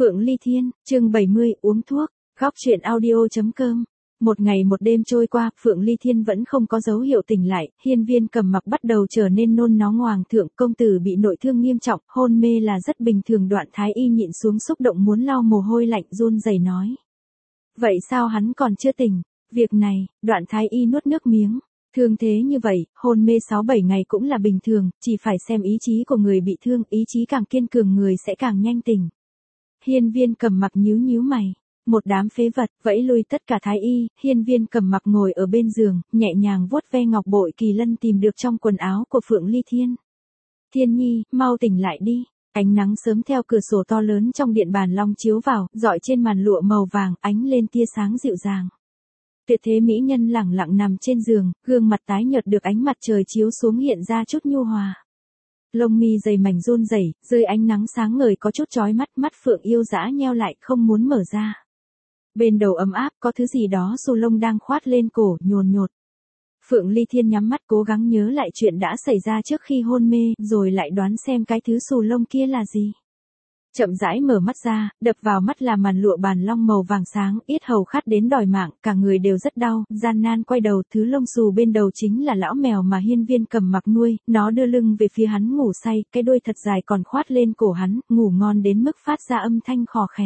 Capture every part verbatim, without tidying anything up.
Phượng Ly Thiên, chương bảy mươi, uống thuốc, góc truyện audio.com. Một ngày một đêm trôi qua, Phượng Ly Thiên vẫn không có dấu hiệu tỉnh lại, Hiên Viên Cầm Mặc bắt đầu trở nên nôn nóng. Hoàng thượng công tử bị nội thương nghiêm trọng, hôn mê là rất bình thường. Đoạn Thái Y nhịn xuống xúc động muốn lau mồ hôi lạnh, run rẩy nói. Vậy sao hắn còn chưa tỉnh? Việc này, Đoạn Thái Y nuốt nước miếng. Thương thế như vậy, hôn mê sáu bảy ngày cũng là bình thường, chỉ phải xem ý chí của người bị thương, ý chí càng kiên cường người sẽ càng nhanh tỉnh. Hiên Viên Cầm Mặc nhíu nhíu mày. Một đám phế vật, vẫy lui tất cả thái y, Hiên Viên Cầm Mặc ngồi ở bên giường, nhẹ nhàng vuốt ve ngọc bội kỳ lân tìm được trong quần áo của Phượng Ly Thiên. Thiên nhi, mau tỉnh lại đi. Ánh nắng sớm theo cửa sổ to lớn trong điện bàn long chiếu vào, dọi trên màn lụa màu vàng, ánh lên tia sáng dịu dàng. Tuyệt thế mỹ nhân lẳng lặng nằm trên giường, gương mặt tái nhợt được ánh mặt trời chiếu xuống hiện ra chút nhu hòa. Lông mi dày mảnh run rẩy, dưới ánh nắng sáng ngời có chút chói mắt, mắt Phượng yêu dã nheo lại không muốn mở ra. Bên đầu ấm áp có thứ gì đó xù lông đang khoát lên cổ, nhồn nhột. Phượng Ly Thiên nhắm mắt cố gắng nhớ lại chuyện đã xảy ra trước khi hôn mê, rồi lại đoán xem cái thứ xù lông kia là gì. Chậm rãi mở mắt ra, đập vào mắt là màn lụa bàn long màu vàng sáng, yết hầu khát đến đòi mạng, cả người đều rất đau, gian nan quay đầu, thứ lông xù bên đầu chính là lão mèo mà Hiên Viên Cầm Mặc nuôi, nó đưa lưng về phía hắn ngủ say, cái đuôi thật dài còn khoát lên cổ hắn, ngủ ngon đến mức phát ra âm thanh khò khè.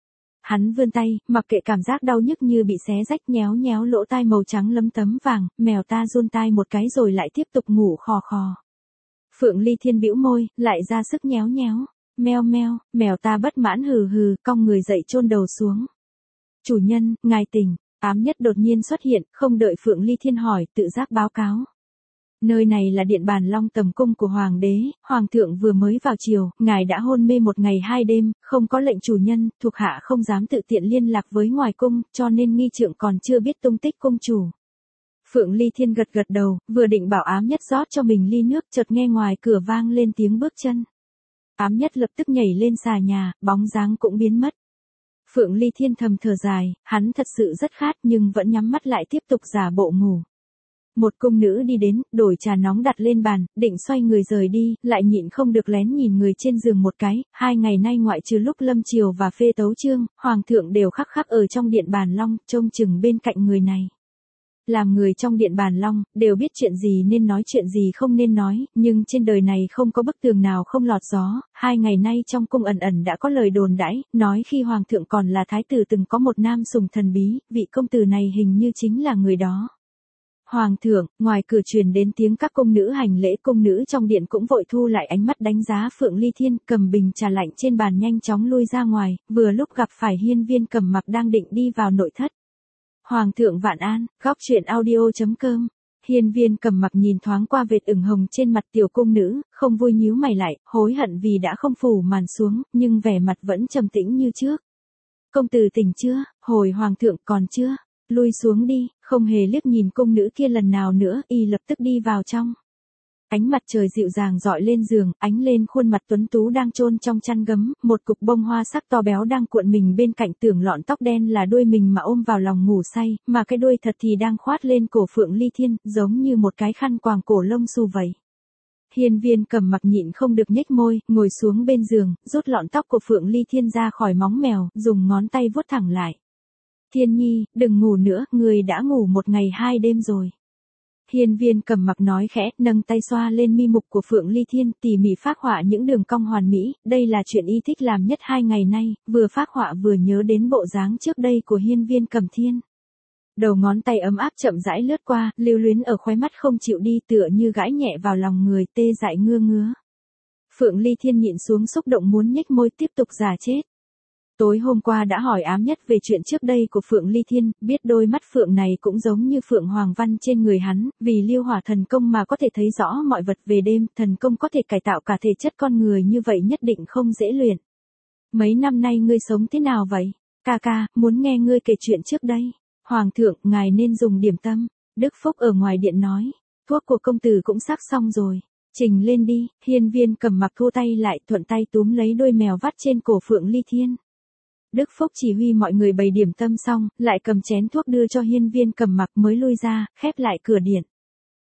Hắn vươn tay, mặc kệ cảm giác đau nhức như bị xé rách, nhéo nhéo lỗ tai màu trắng lấm tấm vàng, mèo ta run tai một cái rồi lại tiếp tục ngủ khò khò. Phượng Ly Thiên bĩu môi, lại ra sức nhéo nhéo. Meo meo, mèo ta bất mãn hừ hừ, cong người dậy chôn đầu xuống. Chủ nhân, ngài tỉnh. Ám Nhất đột nhiên xuất hiện, không đợi Phượng Ly Thiên hỏi, tự giác báo cáo. Nơi này là điện bàn long tầm cung của hoàng đế, hoàng thượng vừa mới vào triều, ngài đã hôn mê một ngày hai đêm, không có lệnh chủ nhân, thuộc hạ không dám tự tiện liên lạc với ngoài cung, cho nên nghi trượng còn chưa biết tung tích cung chủ. Phượng Ly Thiên gật gật đầu, vừa định bảo Ám Nhất rót cho mình ly nước, chợt nghe ngoài cửa vang lên tiếng bước chân. Ám Nhất lập tức nhảy lên xà nhà, bóng dáng cũng biến mất. Phượng Ly Thiên thầm thở dài, hắn thật sự rất khát nhưng vẫn nhắm mắt lại tiếp tục giả bộ ngủ. Một cung nữ đi đến, đổi trà nóng đặt lên bàn, định xoay người rời đi, lại nhịn không được lén nhìn người trên giường một cái. Hai ngày nay ngoại trừ lúc lâm triều và phê tấu chương, hoàng thượng đều khắc khắc ở trong điện bàn long, trông chừng bên cạnh người này. Làm người trong điện bàn long, đều biết chuyện gì nên nói chuyện gì không nên nói, nhưng trên đời này không có bức tường nào không lọt gió. Hai ngày nay trong cung ẩn ẩn đã có lời đồn đãi, nói khi hoàng thượng còn là thái tử từng có một nam sủng thần bí, vị công tử này hình như chính là người đó. Hoàng thượng, ngoài cửa truyền đến tiếng các cung nữ hành lễ, cung nữ trong điện cũng vội thu lại ánh mắt đánh giá Phượng Ly Thiên, cầm bình trà lạnh trên bàn nhanh chóng lui ra ngoài, vừa lúc gặp phải Hiên Viên Cầm Mặc đang định đi vào nội thất. Hoàng thượng vạn an, góc truyện audio.com. Hiên Viên Cầm Mặc nhìn thoáng qua vệt ửng hồng trên mặt tiểu cung nữ, không vui nhíu mày lại, hối hận vì đã không phủ màn xuống, nhưng vẻ mặt vẫn trầm tĩnh như trước. Công tử tỉnh chưa? Hồi hoàng thượng còn chưa? Lui xuống đi, không hề liếc nhìn cung nữ kia lần nào nữa, y lập tức đi vào trong. Ánh mặt trời dịu dàng dọi lên giường, ánh lên khuôn mặt tuấn tú đang chôn trong chăn gấm, một cục bông hoa sắc to béo đang cuộn mình bên cạnh, tưởng lọn tóc đen là đuôi mình mà ôm vào lòng ngủ say, mà cái đuôi thật thì đang khoát lên cổ Phượng Ly Thiên, giống như một cái khăn quàng cổ lông xù vậy. Hiên Viên Cầm Mặc nhịn không được nhếch môi, ngồi xuống bên giường, rút lọn tóc của Phượng Ly Thiên ra khỏi móng mèo, dùng ngón tay vuốt thẳng lại. Thiên nhi, đừng ngủ nữa, người đã ngủ một ngày hai đêm rồi. Hiên Viên Cầm Mặc nói khẽ, nâng tay xoa lên mi mục của Phượng Ly Thiên, tỉ mỉ phác họa những đường cong hoàn mỹ, đây là chuyện y thích làm nhất hai ngày nay, vừa phác họa vừa nhớ đến bộ dáng trước đây của Hiên Viên Cầm Thiên. Đầu ngón tay ấm áp chậm rãi lướt qua, lưu luyến ở khóe mắt không chịu đi, tựa như gãi nhẹ vào lòng người, tê dại ngưa ngứa. Phượng Ly Thiên nhịn xuống xúc động muốn nhếch môi tiếp tục giả chết. Tối hôm qua đã hỏi Ám Nhất về chuyện trước đây của Phượng Ly Thiên, biết đôi mắt Phượng này cũng giống như Phượng Hoàng Văn trên người hắn, vì Liêu Hỏa thần công mà có thể thấy rõ mọi vật về đêm, thần công có thể cải tạo cả thể chất con người như vậy nhất định không dễ luyện. Mấy năm nay ngươi sống thế nào vậy? Ca ca, muốn nghe ngươi kể chuyện trước đây. Hoàng thượng, ngài nên dùng điểm tâm. Đức Phúc ở ngoài điện nói, thuốc của công tử cũng sắc xong rồi. Trình lên đi. Hiên Viên Cầm Mặc thu tay lại, thuận tay túm lấy đôi mèo vắt trên cổ Phượng Ly Thiên. Đức Phúc chỉ huy mọi người bày điểm tâm xong, lại cầm chén thuốc đưa cho Hiên Viên Cầm Mặc mới lui ra, khép lại cửa điện.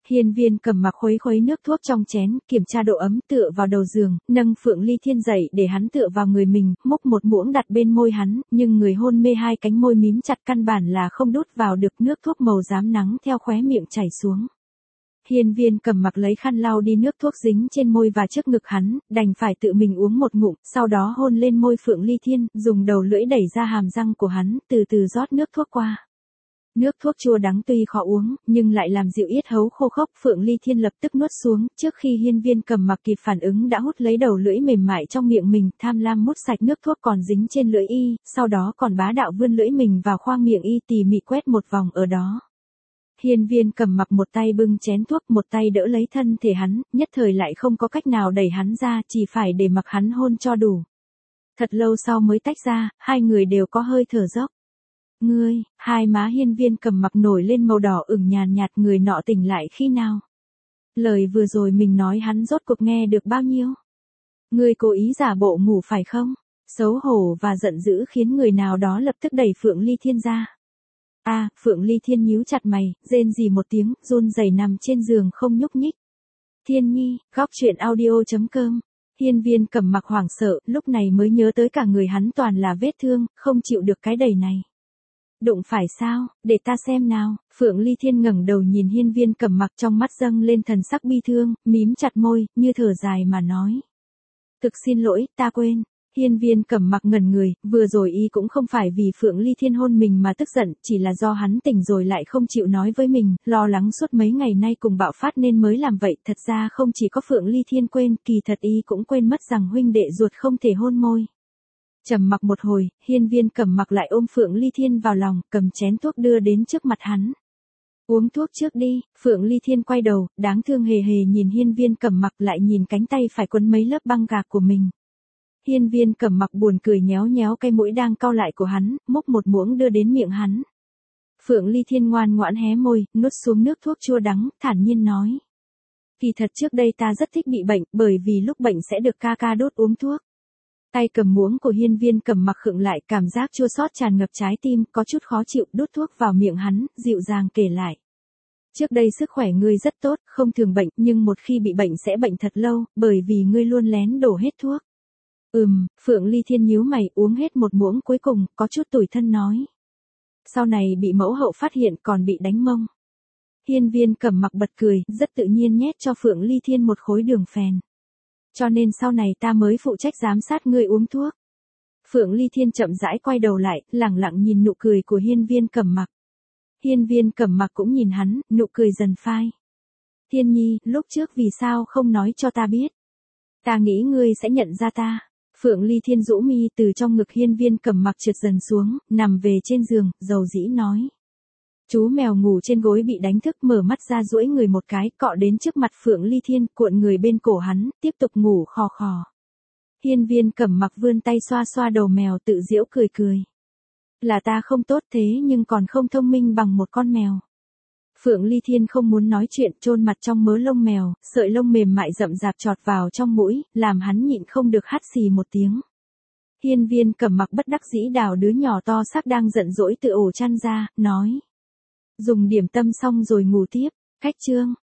Hiên Viên Cầm Mặc khuấy khuấy nước thuốc trong chén, kiểm tra độ ấm, tựa vào đầu giường, nâng Phượng Ly Thiên dậy để hắn tựa vào người mình, múc một muỗng đặt bên môi hắn, nhưng người hôn mê hai cánh môi mím chặt căn bản là không đút vào được, nước thuốc màu rám nắng theo khóe miệng chảy xuống. Hiên Viên Cầm Mặc lấy khăn lau đi nước thuốc dính trên môi và trước ngực hắn, đành phải tự mình uống một ngụm, sau đó hôn lên môi Phượng Ly Thiên, dùng đầu lưỡi đẩy ra hàm răng của hắn, từ từ rót nước thuốc qua. Nước thuốc chua đắng tuy khó uống, nhưng lại làm dịu yết hấu khô khốc, Phượng Ly Thiên lập tức nuốt xuống, trước khi Hiên Viên Cầm Mặc kịp phản ứng đã hút lấy đầu lưỡi mềm mại trong miệng mình, tham lam mút sạch nước thuốc còn dính trên lưỡi y, sau đó còn bá đạo vươn lưỡi mình vào khoang miệng y tỉ mỉ quét một vòng ở đó. Hiên Viên Cầm Mặc một tay bưng chén thuốc, một tay đỡ lấy thân thể hắn, nhất thời lại không có cách nào đẩy hắn ra, chỉ phải để mặc hắn hôn cho đủ. Thật lâu sau mới tách ra, hai người đều có hơi thở dốc. Ngươi, hai má Hiên Viên Cầm Mặc nổi lên màu đỏ ửng nhàn nhạt, người nọ tỉnh lại khi nào? Lời vừa rồi mình nói hắn rốt cuộc nghe được bao nhiêu? Ngươi cố ý giả bộ ngủ phải không? Xấu hổ và giận dữ khiến người nào đó lập tức đẩy Phượng Ly Thiên ra. A, à, Phượng Ly Thiên nhíu chặt mày, rên rỉ một tiếng, run rẩy nằm trên giường không nhúc nhích. Thiên Nhi, góc truyện audio chấm com. Hiên Viên Cầm Mặc hoảng sợ, lúc này mới nhớ tới cả người hắn toàn là vết thương, không chịu được cái đẩy này. Đụng phải sao, để ta xem nào. Phượng Ly Thiên ngẩng đầu nhìn Hiên Viên Cầm Mặc, trong mắt dâng lên thần sắc bi thương, mím chặt môi, như thở dài mà nói. Thực xin lỗi, ta quên. Hiên Viên Cầm Mặc ngẩn người, vừa rồi y cũng không phải vì Phượng Ly Thiên hôn mình mà tức giận, chỉ là do hắn tỉnh rồi lại không chịu nói với mình, lo lắng suốt mấy ngày nay cùng bạo phát nên mới làm vậy, thật ra không chỉ có Phượng Ly Thiên quên, kỳ thật y cũng quên mất rằng huynh đệ ruột không thể hôn môi. Trầm mặc một hồi, Hiên Viên Cầm Mặc lại ôm Phượng Ly Thiên vào lòng, cầm chén thuốc đưa đến trước mặt hắn. Uống thuốc trước đi. Phượng Ly Thiên quay đầu, đáng thương hề hề nhìn Hiên Viên Cầm Mặc, lại nhìn cánh tay phải quấn mấy lớp băng gạc của mình. Hiên Viên Cầm Mặc buồn cười nhéo nhéo cái mũi đang cau lại của hắn, múc một muỗng đưa đến miệng hắn. Phượng Ly Thiên ngoan ngoãn hé môi, nuốt xuống nước thuốc chua đắng, thản nhiên nói. Kỳ thật trước đây ta rất thích bị bệnh, bởi vì lúc bệnh sẽ được ca ca đốt uống thuốc. Tay cầm muỗng của Hiên Viên Cầm Mặc khựng lại, cảm giác chua xót tràn ngập trái tim, có chút khó chịu, đút thuốc vào miệng hắn, dịu dàng kể lại. Trước đây sức khỏe ngươi rất tốt, không thường bệnh, nhưng một khi bị bệnh sẽ bệnh thật lâu, bởi vì ngươi luôn lén đổ hết thuốc. Ừm, Phượng Ly Thiên nhíu mày, uống hết một muỗng cuối cùng, có chút tủi thân nói. Sau này bị mẫu hậu phát hiện còn bị đánh mông. Hiên Viên Cầm Mặc bật cười, rất tự nhiên nhét cho Phượng Ly Thiên một khối đường phèn. Cho nên sau này ta mới phụ trách giám sát ngươi uống thuốc. Phượng Ly Thiên chậm rãi quay đầu lại, lẳng lặng nhìn nụ cười của Hiên Viên Cầm Mặc. Hiên Viên Cầm Mặc cũng nhìn hắn, nụ cười dần phai. Thiên Nhi, lúc trước vì sao không nói cho ta biết? Ta nghĩ ngươi sẽ nhận ra ta. Phượng Ly Thiên rũ mi từ trong ngực Hiên Viên Cầm Mặc trượt dần xuống, nằm về trên giường, dầu dĩ nói. Chú mèo ngủ trên gối bị đánh thức, mở mắt ra duỗi người một cái, cọ đến trước mặt Phượng Ly Thiên, cuộn người bên cổ hắn, tiếp tục ngủ khò khò. Hiên Viên Cầm Mặc vươn tay xoa xoa đầu mèo, tự giễu cười cười. Là ta không tốt thế nhưng còn không thông minh bằng một con mèo. Phượng Ly Thiên không muốn nói chuyện, chôn mặt trong mớ lông mèo, sợi lông mềm mại rậm rạp chọt vào trong mũi, làm hắn nhịn không được hắt xì một tiếng. Hiên Viên Cầm Mặc bất đắc dĩ đào đứa nhỏ to xác đang giận dỗi từ ổ chăn ra, nói. Dùng điểm tâm xong rồi ngủ tiếp. Cách chương.